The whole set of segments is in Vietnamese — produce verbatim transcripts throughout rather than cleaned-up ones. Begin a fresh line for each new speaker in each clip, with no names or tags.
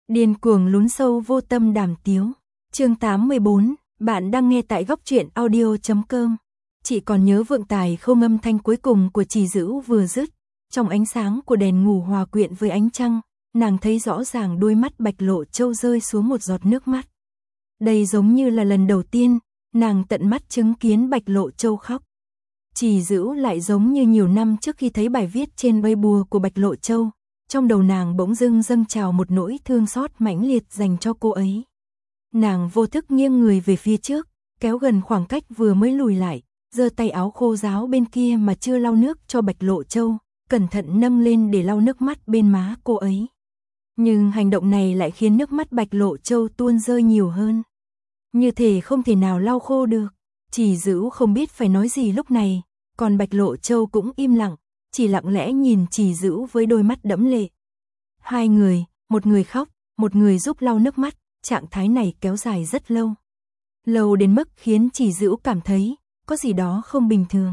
Điên cuồng lún sâu vô tâm đàm tiếu. Chương tám mươi bốn, bạn đang nghe tại góc truyện audio chấm com. Chị còn nhớ vượng tài không âm thanh cuối cùng của Trì Dữ vừa dứt, trong ánh sáng của đèn ngủ hòa quyện với ánh trăng, nàng thấy rõ ràng đôi mắt Bạch Lộ Châu rơi xuống một giọt nước mắt. Đây giống như là lần đầu tiên, nàng tận mắt chứng kiến Bạch Lộ Châu khóc. Trì Dữ lại giống như nhiều năm trước khi thấy bài viết trên Weibo của Bạch Lộ Châu, trong đầu nàng bỗng dưng dâng trào một nỗi thương xót mãnh liệt dành cho cô ấy. Nàng vô thức nghiêng người về phía trước, kéo gần khoảng cách vừa mới lùi lại, giơ tay áo khô ráo bên kia mà chưa lau nước cho Bạch Lộ Châu, cẩn thận nâng lên để lau nước mắt bên má cô ấy. Nhưng hành động này lại khiến nước mắt Bạch Lộ Châu tuôn rơi nhiều hơn. Như thể không thể nào lau khô được. Trì Dữ không biết phải nói gì lúc này, còn Bạch Lộ Châu cũng im lặng, chỉ lặng lẽ nhìn Trì Dữ với đôi mắt đẫm lệ. Hai người, một người khóc, một người giúp lau nước mắt, trạng thái này kéo dài rất lâu. Lâu đến mức khiến Trì Dữ cảm thấy có gì đó không bình thường.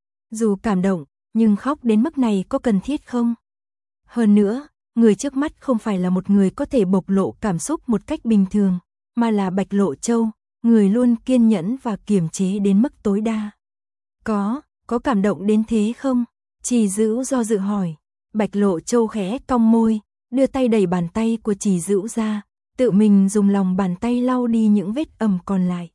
Dù cảm động, nhưng khóc đến mức này có cần thiết không? Hơn nữa, người trước mắt không phải là một người có thể bộc lộ cảm xúc một cách bình thường, mà là Bạch Lộ Châu, người luôn kiên nhẫn và kiềm chế đến mức tối đa. Có, có cảm động đến thế không? Trì Dữ do dự hỏi. Bạch Lộ Châu khẽ cong môi, đưa tay đẩy bàn tay của Trì Dữ ra, tự mình dùng lòng bàn tay lau đi những vết ẩm còn lại.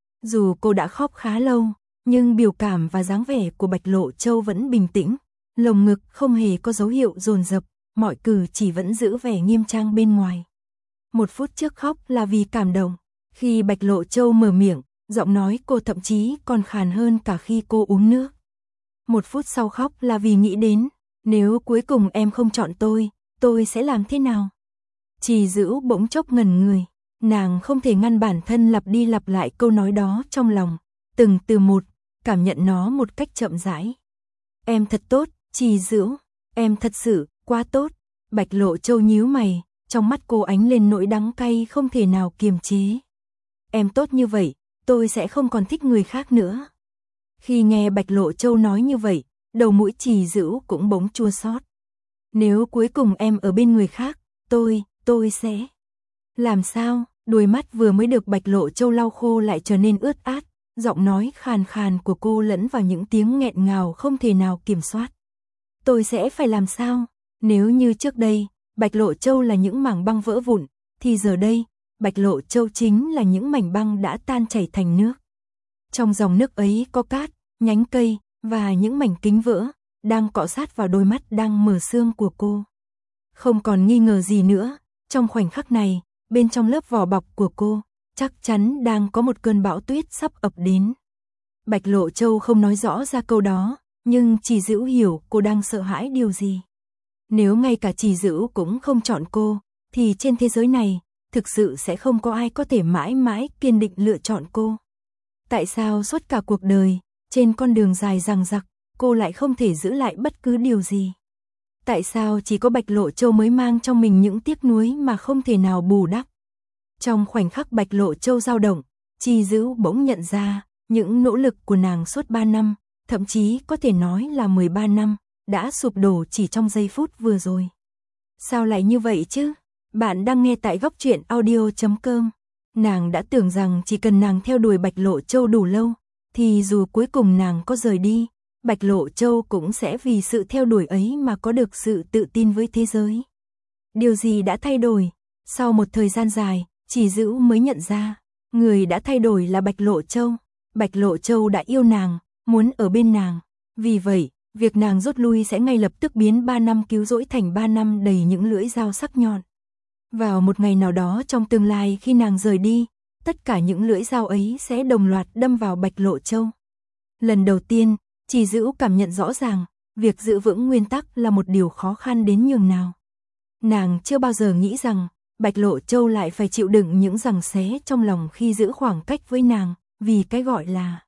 Dù cô đã khóc khá lâu, nhưng biểu cảm và dáng vẻ của Bạch Lộ Châu vẫn bình tĩnh, lồng ngực không hề có dấu hiệu dồn dập, mọi cử chỉ vẫn giữ vẻ nghiêm trang bên ngoài. Một phút trước khóc là vì cảm động, khi Bạch Lộ Châu mở miệng, giọng nói cô thậm chí còn khàn hơn cả khi cô uống nước. Một phút sau khóc là vì nghĩ đến, nếu cuối cùng em không chọn tôi, tôi sẽ làm thế nào? Trì Dữ bỗng chốc ngẩn người, nàng không thể ngăn bản thân lặp đi lặp lại câu nói đó trong lòng, từng từ một, cảm nhận nó một cách chậm rãi. Em thật tốt, Trì Dữ, em thật sự, quá tốt. Bạch Lộ Châu nhíu mày, trong mắt cô ánh lên nỗi đắng cay không thể nào kiềm chế. Em tốt như vậy, tôi sẽ không còn thích người khác nữa. Khi nghe Bạch Lộ Châu nói như vậy, đầu mũi Trì Dữ cũng bỗng chua xót. Nếu cuối cùng em ở bên người khác, tôi, tôi sẽ... Làm sao? Đôi mắt vừa mới được Bạch Lộ Châu lau khô lại trở nên ướt át, giọng nói khàn khàn của cô lẫn vào những tiếng nghẹn ngào không thể nào kiểm soát. Tôi sẽ phải làm sao? Nếu như trước đây, Bạch Lộ Châu là những mảng băng vỡ vụn, thì giờ đây, Bạch Lộ Châu chính là những mảnh băng đã tan chảy thành nước. Trong dòng nước ấy có cát, nhánh cây, và những mảnh kính vỡ, đang cọ sát vào đôi mắt đang mở sương của cô. Không còn nghi ngờ gì nữa, trong khoảnh khắc này, bên trong lớp vỏ bọc của cô, chắc chắn đang có một cơn bão tuyết sắp ập đến. Bạch Lộ Châu không nói rõ ra câu đó, nhưng Trì Dữ hiểu cô đang sợ hãi điều gì. Nếu ngay cả Trì Dữ cũng không chọn cô, thì trên thế giới này, thực sự sẽ không có ai có thể mãi mãi kiên định lựa chọn cô. Tại sao suốt cả cuộc đời, trên con đường dài dằng dặc, cô lại không thể giữ lại bất cứ điều gì? Tại sao chỉ có Bạch Lộ Châu mới mang trong mình những tiếc nuối mà không thể nào bù đắp? Trong khoảnh khắc Bạch Lộ Châu dao động, Trì Dữ bỗng nhận ra, những nỗ lực của nàng suốt ba năm, thậm chí có thể nói là mười ba năm, đã sụp đổ chỉ trong giây phút vừa rồi. Sao lại như vậy chứ? Bạn đang nghe tại góc truyện audio chấm com. Nàng đã tưởng rằng chỉ cần nàng theo đuổi Bạch Lộ Châu đủ lâu, thì dù cuối cùng nàng có rời đi, Bạch Lộ Châu cũng sẽ vì sự theo đuổi ấy mà có được sự tự tin với thế giới. Điều gì đã thay đổi? Sau một thời gian dài, Trì Dữ mới nhận ra, người đã thay đổi là Bạch Lộ Châu. Bạch Lộ Châu đã yêu nàng, muốn ở bên nàng. Vì vậy, việc nàng rút lui sẽ ngay lập tức biến ba năm cứu rỗi thành ba năm đầy những lưỡi dao sắc nhọn. Vào một ngày nào đó trong tương lai khi nàng rời đi, tất cả những lưỡi dao ấy sẽ đồng loạt đâm vào Bạch Lộ Châu. Lần đầu tiên, Trì Dữ cảm nhận rõ ràng, việc giữ vững nguyên tắc là một điều khó khăn đến nhường nào. Nàng chưa bao giờ nghĩ rằng, Bạch Lộ Châu lại phải chịu đựng những giằng xé trong lòng khi giữ khoảng cách với nàng, vì cái gọi là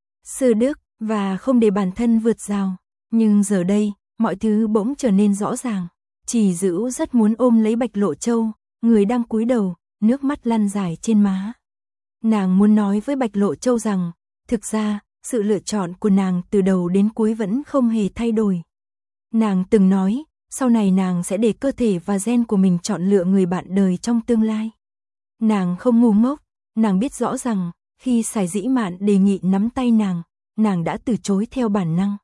sư đức, và không để bản thân vượt rào. Nhưng giờ đây, mọi thứ bỗng trở nên rõ ràng. Trì Dữ rất muốn ôm lấy Bạch Lộ Châu, người đang cúi đầu, nước mắt lăn dài trên má. Nàng muốn nói với Bạch Lộ Châu rằng, thực ra, sự lựa chọn của nàng từ đầu đến cuối vẫn không hề thay đổi. Nàng từng nói, sau này nàng sẽ để cơ thể và gen của mình chọn lựa người bạn đời trong tương lai. Nàng không ngu ngốc, nàng biết rõ rằng, khi Sải Dĩ Mạn đề nghị nắm tay nàng, nàng đã từ chối theo bản năng.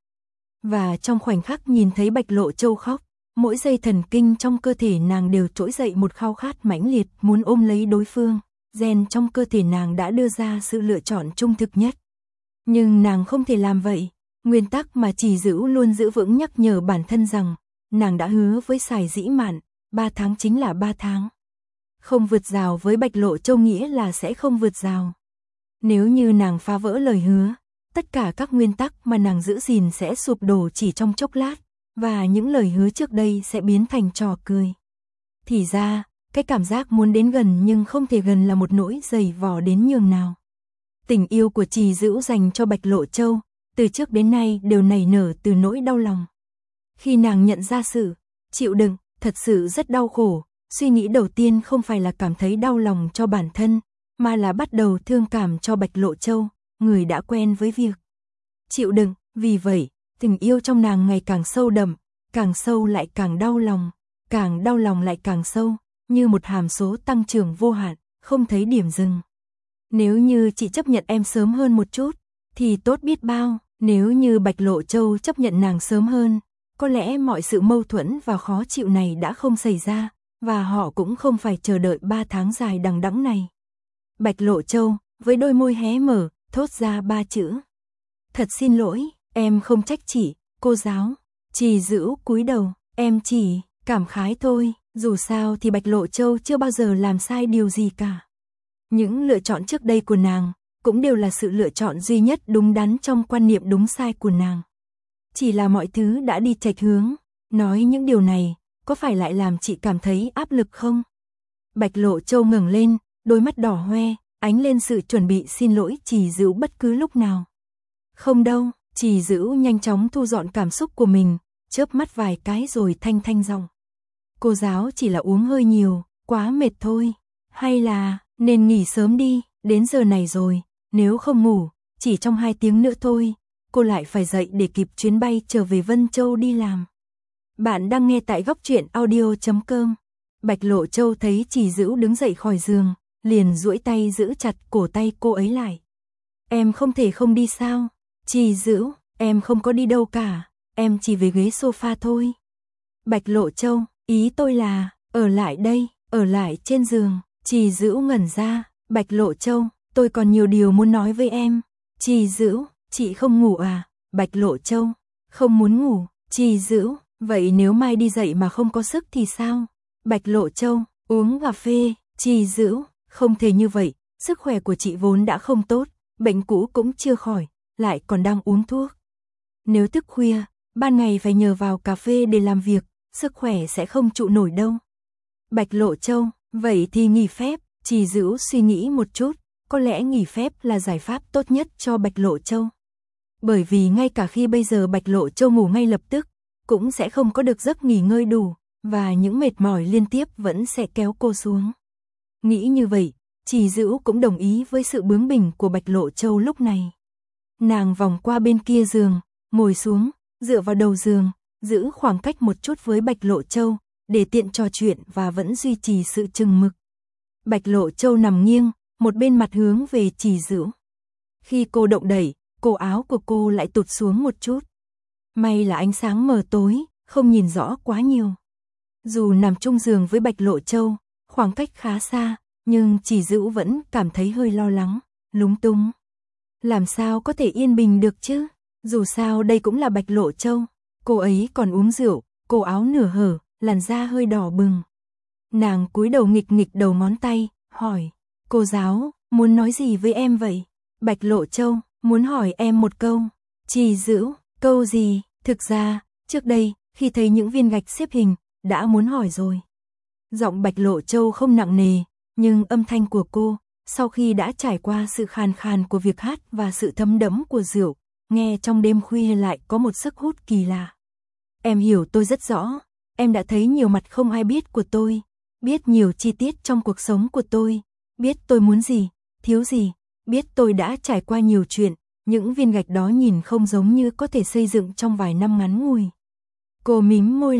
Và trong khoảnh khắc nhìn thấy Bạch Lộ Châu khóc, mỗi dây thần kinh trong cơ thể nàng đều trỗi dậy một khao khát mãnh liệt muốn ôm lấy đối phương, gen trong cơ thể nàng đã đưa ra sự lựa chọn trung thực nhất. Nhưng nàng không thể làm vậy, nguyên tắc mà Trì Dữ luôn giữ vững nhắc nhở bản thân rằng, nàng đã hứa với Sải Dĩ Mạn, ba tháng chính là ba tháng. Không vượt rào với Bạch Lộ Châu nghĩa là sẽ không vượt rào. Nếu như nàng phá vỡ lời hứa, tất cả các nguyên tắc mà nàng giữ gìn sẽ sụp đổ chỉ trong chốc lát, và những lời hứa trước đây sẽ biến thành trò cười. Thì ra, cái cảm giác muốn đến gần nhưng không thể gần là một nỗi dày vò đến nhường nào. Tình yêu của Trì Dữ dành cho Bạch Lộ Châu, từ trước đến nay đều nảy nở từ nỗi đau lòng. Khi nàng nhận ra sự chịu đựng, thật sự rất đau khổ, suy nghĩ đầu tiên không phải là cảm thấy đau lòng cho bản thân, mà là bắt đầu thương cảm cho Bạch Lộ Châu, người đã quen với việc chịu đựng. Vì vậy, tình yêu trong nàng ngày càng sâu đậm, càng sâu lại càng đau lòng, càng đau lòng lại càng sâu, như một hàm số tăng trưởng vô hạn, không thấy điểm dừng. Nếu như chị chấp nhận em sớm hơn một chút, thì tốt biết bao. Nếu như Bạch Lộ Châu chấp nhận nàng sớm hơn, có lẽ mọi sự mâu thuẫn và khó chịu này đã không xảy ra, và họ cũng không phải chờ đợi ba tháng dài đằng đẵng này. Bạch Lộ Châu, với đôi môi hé mở, thốt ra ba chữ. Thật xin lỗi, em không trách chị, cô giáo. Trì Dữ cúi đầu, em chỉ cảm khái thôi, dù sao thì Bạch Lộ Châu chưa bao giờ làm sai điều gì cả. Những lựa chọn trước đây của nàng, cũng đều là sự lựa chọn duy nhất đúng đắn trong quan niệm đúng sai của nàng. Chỉ là mọi thứ đã đi chệch hướng, nói những điều này, có phải lại làm chị cảm thấy áp lực không? Bạch Lộ Châu ngẩng lên, đôi mắt đỏ hoe, ánh lên sự chuẩn bị xin lỗi Trì Dữ bất cứ lúc nào. Không đâu, Trì Dữ nhanh chóng thu dọn cảm xúc của mình, chớp mắt vài cái rồi thanh thanh giọng. Cô giáo chỉ là uống hơi nhiều, quá mệt thôi. Hay là, nên nghỉ sớm đi, đến giờ này rồi, nếu không ngủ, chỉ trong hai tiếng nữa thôi, cô lại phải dậy để kịp chuyến bay trở về Vân Châu đi làm. Bạn đang nghe tại góc truyện audio chấm com. Bạch Lộ Châu thấy Trì Dữ đứng dậy khỏi giường, liền duỗi tay giữ chặt cổ tay cô ấy lại. Em không thể không đi sao? Trì Dữ, em không có đi đâu cả, em chỉ về ghế sofa thôi. Bạch Lộ Châu, ý tôi là, ở lại đây, ở lại trên giường. Trì Dữ ngẩn ra, Bạch Lộ Châu, tôi còn nhiều điều muốn nói với em. Trì Dữ, chị không ngủ à? Bạch Lộ Châu, không muốn ngủ. Trì Dữ, vậy nếu mai đi dậy mà không có sức thì sao? Bạch Lộ Châu, uống cà phê. Trì Dữ, không thể như vậy, sức khỏe của chị vốn đã không tốt, bệnh cũ cũng chưa khỏi, lại còn đang uống thuốc. Nếu thức khuya, ban ngày phải nhờ vào cà phê để làm việc, sức khỏe sẽ không trụ nổi đâu. Bạch Lộ Châu, vậy thì nghỉ phép. Trì Dữ suy nghĩ một chút, có lẽ nghỉ phép là giải pháp tốt nhất cho Bạch Lộ Châu. Bởi vì ngay cả khi bây giờ Bạch Lộ Châu ngủ ngay lập tức, cũng sẽ không có được giấc nghỉ ngơi đủ, và những mệt mỏi liên tiếp vẫn sẽ kéo cô xuống. Nghĩ như vậy, Trì Dữ cũng đồng ý với sự bướng bỉnh của Bạch Lộ Châu lúc này. Nàng vòng qua bên kia giường, ngồi xuống, dựa vào đầu giường, giữ khoảng cách một chút với Bạch Lộ Châu, để tiện trò chuyện và vẫn duy trì sự chừng mực. Bạch Lộ Châu nằm nghiêng, một bên mặt hướng về Trì Dữ. Khi cô động đẩy, cổ áo của cô lại tụt xuống một chút. May là ánh sáng mờ tối, không nhìn rõ quá nhiều. Dù nằm chung giường với Bạch Lộ Châu, khoảng cách khá xa, nhưng Trì Dữ vẫn cảm thấy hơi lo lắng, lúng túng. Làm sao có thể yên bình được chứ? Dù sao đây cũng là Bạch Lộ Châu. Cô ấy còn uống rượu, cổ áo nửa hở, làn da hơi đỏ bừng. Nàng cúi đầu nghịch nghịch đầu ngón tay, hỏi, cô giáo, muốn nói gì với em vậy? Bạch Lộ Châu, muốn hỏi em một câu. Trì Dữ, câu gì? Thực ra, trước đây, khi thấy những viên gạch xếp hình, đã muốn hỏi rồi. Giọng Bạch Lộ Châu không nặng nề, nhưng âm thanh của cô, sau khi đã trải qua sự khàn khàn của việc hát và sự thấm đẫm của rượu, nghe trong đêm khuya lại có một sức hút kỳ lạ. Em hiểu tôi rất rõ, em đã thấy nhiều mặt không ai biết của tôi, biết nhiều chi tiết trong cuộc sống của tôi, biết tôi muốn gì, thiếu gì, biết tôi đã trải qua nhiều chuyện, những viên gạch đó nhìn không giống như có thể xây dựng trong vài năm ngắn ngủi. Cô mím môi lại,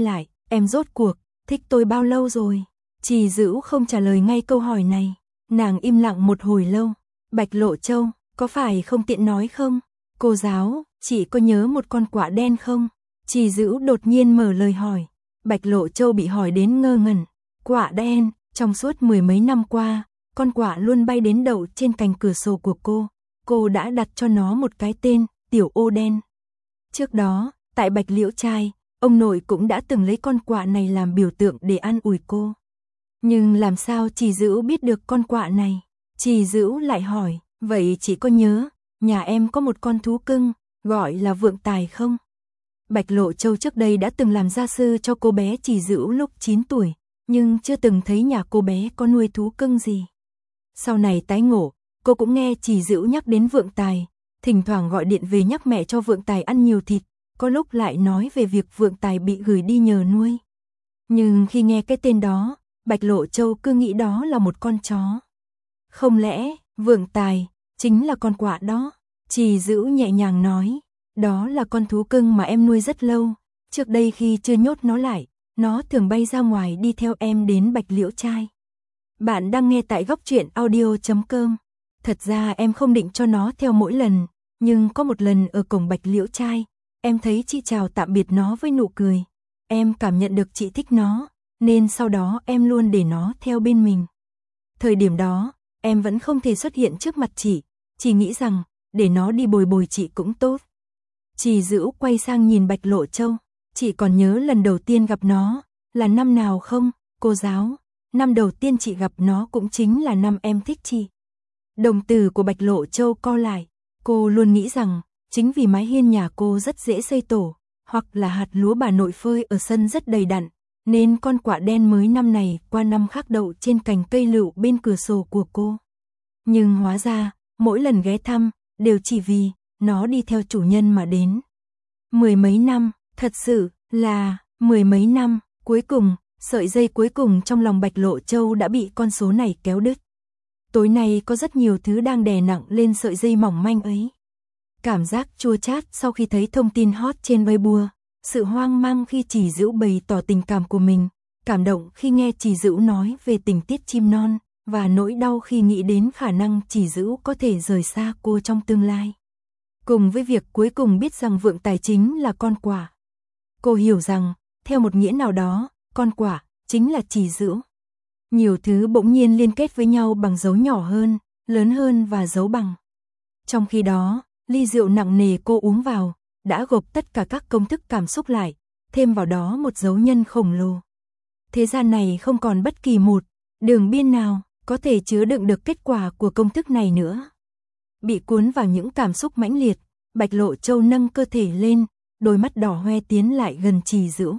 em rốt cuộc, thích tôi bao lâu rồi? Trì Dữ không trả lời ngay câu hỏi này. Nàng im lặng một hồi lâu. Bạch Lộ Châu, có phải không tiện nói không? Cô giáo, chị có nhớ một con quạ đen không? Trì Dữ đột nhiên mở lời hỏi. Bạch Lộ Châu bị hỏi đến ngơ ngẩn. Quạ đen, trong suốt mười mấy năm qua, con quạ luôn bay đến đậu trên cành cửa sổ của cô. Cô đã đặt cho nó một cái tên, Tiểu Ô Đen. Trước đó, tại Bạch Liễu Trai, ông nội cũng đã từng lấy con quạ này làm biểu tượng để an ủi cô. Nhưng làm sao Trì Dữ biết được con quạ này? Trì Dữ lại hỏi, vậy chị có nhớ, nhà em có một con thú cưng, gọi là Vượng Tài không? Bạch Lộ Châu trước đây đã từng làm gia sư cho cô bé Trì Dữ lúc chín tuổi, nhưng chưa từng thấy nhà cô bé có nuôi thú cưng gì. Sau này tái ngộ, cô cũng nghe Trì Dữ nhắc đến Vượng Tài, thỉnh thoảng gọi điện về nhắc mẹ cho Vượng Tài ăn nhiều thịt, có lúc lại nói về việc Vượng Tài bị gửi đi nhờ nuôi. Nhưng khi nghe cái tên đó, Bạch Lộ Châu cứ nghĩ đó là một con chó. Không lẽ, Vượng Tài, chính là con quạ đó? Trì Dữ nhẹ nhàng nói, đó là con thú cưng mà em nuôi rất lâu, trước đây khi chưa nhốt nó lại, nó thường bay ra ngoài đi theo em đến Bạch Liễu Trai. Bạn đang nghe tại góc truyện audio chấm com. Thật ra em không định cho nó theo mỗi lần, nhưng có một lần ở cổng Bạch Liễu Trai, em thấy chị chào tạm biệt nó với nụ cười. Em cảm nhận được chị thích nó, nên sau đó em luôn để nó theo bên mình. Thời điểm đó, em vẫn không thể xuất hiện trước mặt chị, chỉ nghĩ rằng, để nó đi bồi bồi chị cũng tốt. Trì Dữ quay sang nhìn Bạch Lộ Châu, chị còn nhớ lần đầu tiên gặp nó, là năm nào không, cô giáo? Năm đầu tiên chị gặp nó cũng chính là năm em thích chị. Đồng tử của Bạch Lộ Châu co lại, cô luôn nghĩ rằng, chính vì mái hiên nhà cô rất dễ xây tổ, hoặc là hạt lúa bà nội phơi ở sân rất đầy đặn, nên con quạ đen mới năm này qua năm khác đậu trên cành cây lựu bên cửa sổ của cô. Nhưng hóa ra, mỗi lần ghé thăm, đều chỉ vì, nó đi theo chủ nhân mà đến. Mười mấy năm, thật sự, là, mười mấy năm, cuối cùng, sợi dây cuối cùng trong lòng Bạch Lộ Châu đã bị con số này kéo đứt. Tối nay có rất nhiều thứ đang đè nặng lên sợi dây mỏng manh ấy. Cảm giác chua chát sau khi thấy thông tin hot trên Weibo, sự hoang mang khi Trì Dữ bày tỏ tình cảm của mình, cảm động khi nghe Trì Dữ nói về tình tiết chim non, và nỗi đau khi nghĩ đến khả năng Trì Dữ có thể rời xa cô trong tương lai. Cùng với việc cuối cùng biết rằng Vượng Tài chính là con quạ. Cô hiểu rằng, theo một nghĩa nào đó, con quạ chính là Trì Dữ. Nhiều thứ bỗng nhiên liên kết với nhau bằng dấu nhỏ hơn, lớn hơn và dấu bằng. Trong khi đó, ly rượu nặng nề cô uống vào, đã gộp tất cả các công thức cảm xúc lại, thêm vào đó một dấu nhân khổng lồ. Thế gian này không còn bất kỳ một đường biên nào có thể chứa đựng được kết quả của công thức này nữa. Bị cuốn vào những cảm xúc mãnh liệt, Bạch Lộ Châu nâng cơ thể lên, đôi mắt đỏ hoe tiến lại gần Trì Dữ.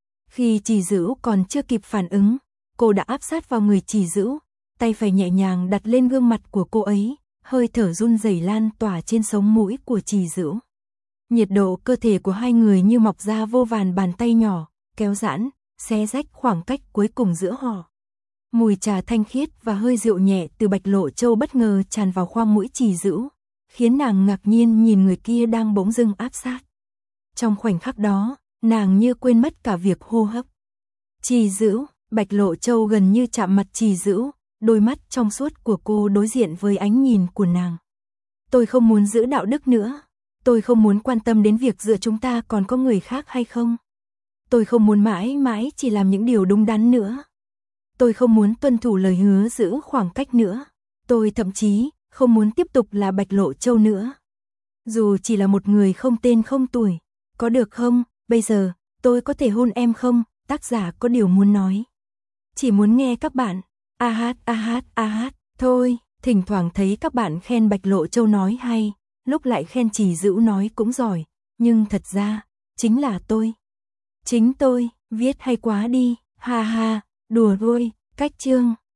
Khi Trì Dữ còn chưa kịp phản ứng, cô đã áp sát vào người Trì Dữ, tay phải nhẹ nhàng đặt lên gương mặt của cô ấy, hơi thở run rẩy lan tỏa trên sống mũi của Trì Dữ. Nhiệt độ cơ thể của hai người như mọc ra vô vàn bàn tay nhỏ, kéo giãn, xé rách khoảng cách cuối cùng giữa họ. Mùi trà thanh khiết và hơi rượu nhẹ từ Bạch Lộ Châu bất ngờ tràn vào khoang mũi Trì Dữ, khiến nàng ngạc nhiên nhìn người kia đang bỗng dưng áp sát. Trong khoảnh khắc đó, nàng như quên mất cả việc hô hấp. Trì Dữ, Bạch Lộ Châu gần như chạm mặt Trì Dữ, đôi mắt trong suốt của cô đối diện với ánh nhìn của nàng. Tôi không muốn giữ đạo đức nữa. Tôi không muốn quan tâm đến việc giữa chúng ta còn có người khác hay không. Tôi không muốn mãi mãi chỉ làm những điều đúng đắn nữa. Tôi không muốn tuân thủ lời hứa giữ khoảng cách nữa. Tôi thậm chí không muốn tiếp tục là Bạch Lộ Châu nữa. Dù chỉ là một người không tên không tuổi. Có được không? Bây giờ, tôi có thể hôn em không? Tác giả có điều muốn nói. Chỉ muốn nghe các bạn. A hát, a hát, a hát. Thôi, thỉnh thoảng thấy các bạn khen Bạch Lộ Châu nói hay, lúc lại khen Trì Dữ nói cũng giỏi. Nhưng thật ra, chính là tôi. Chính tôi, viết hay quá đi, ha ha, đùa thôi, cách chương.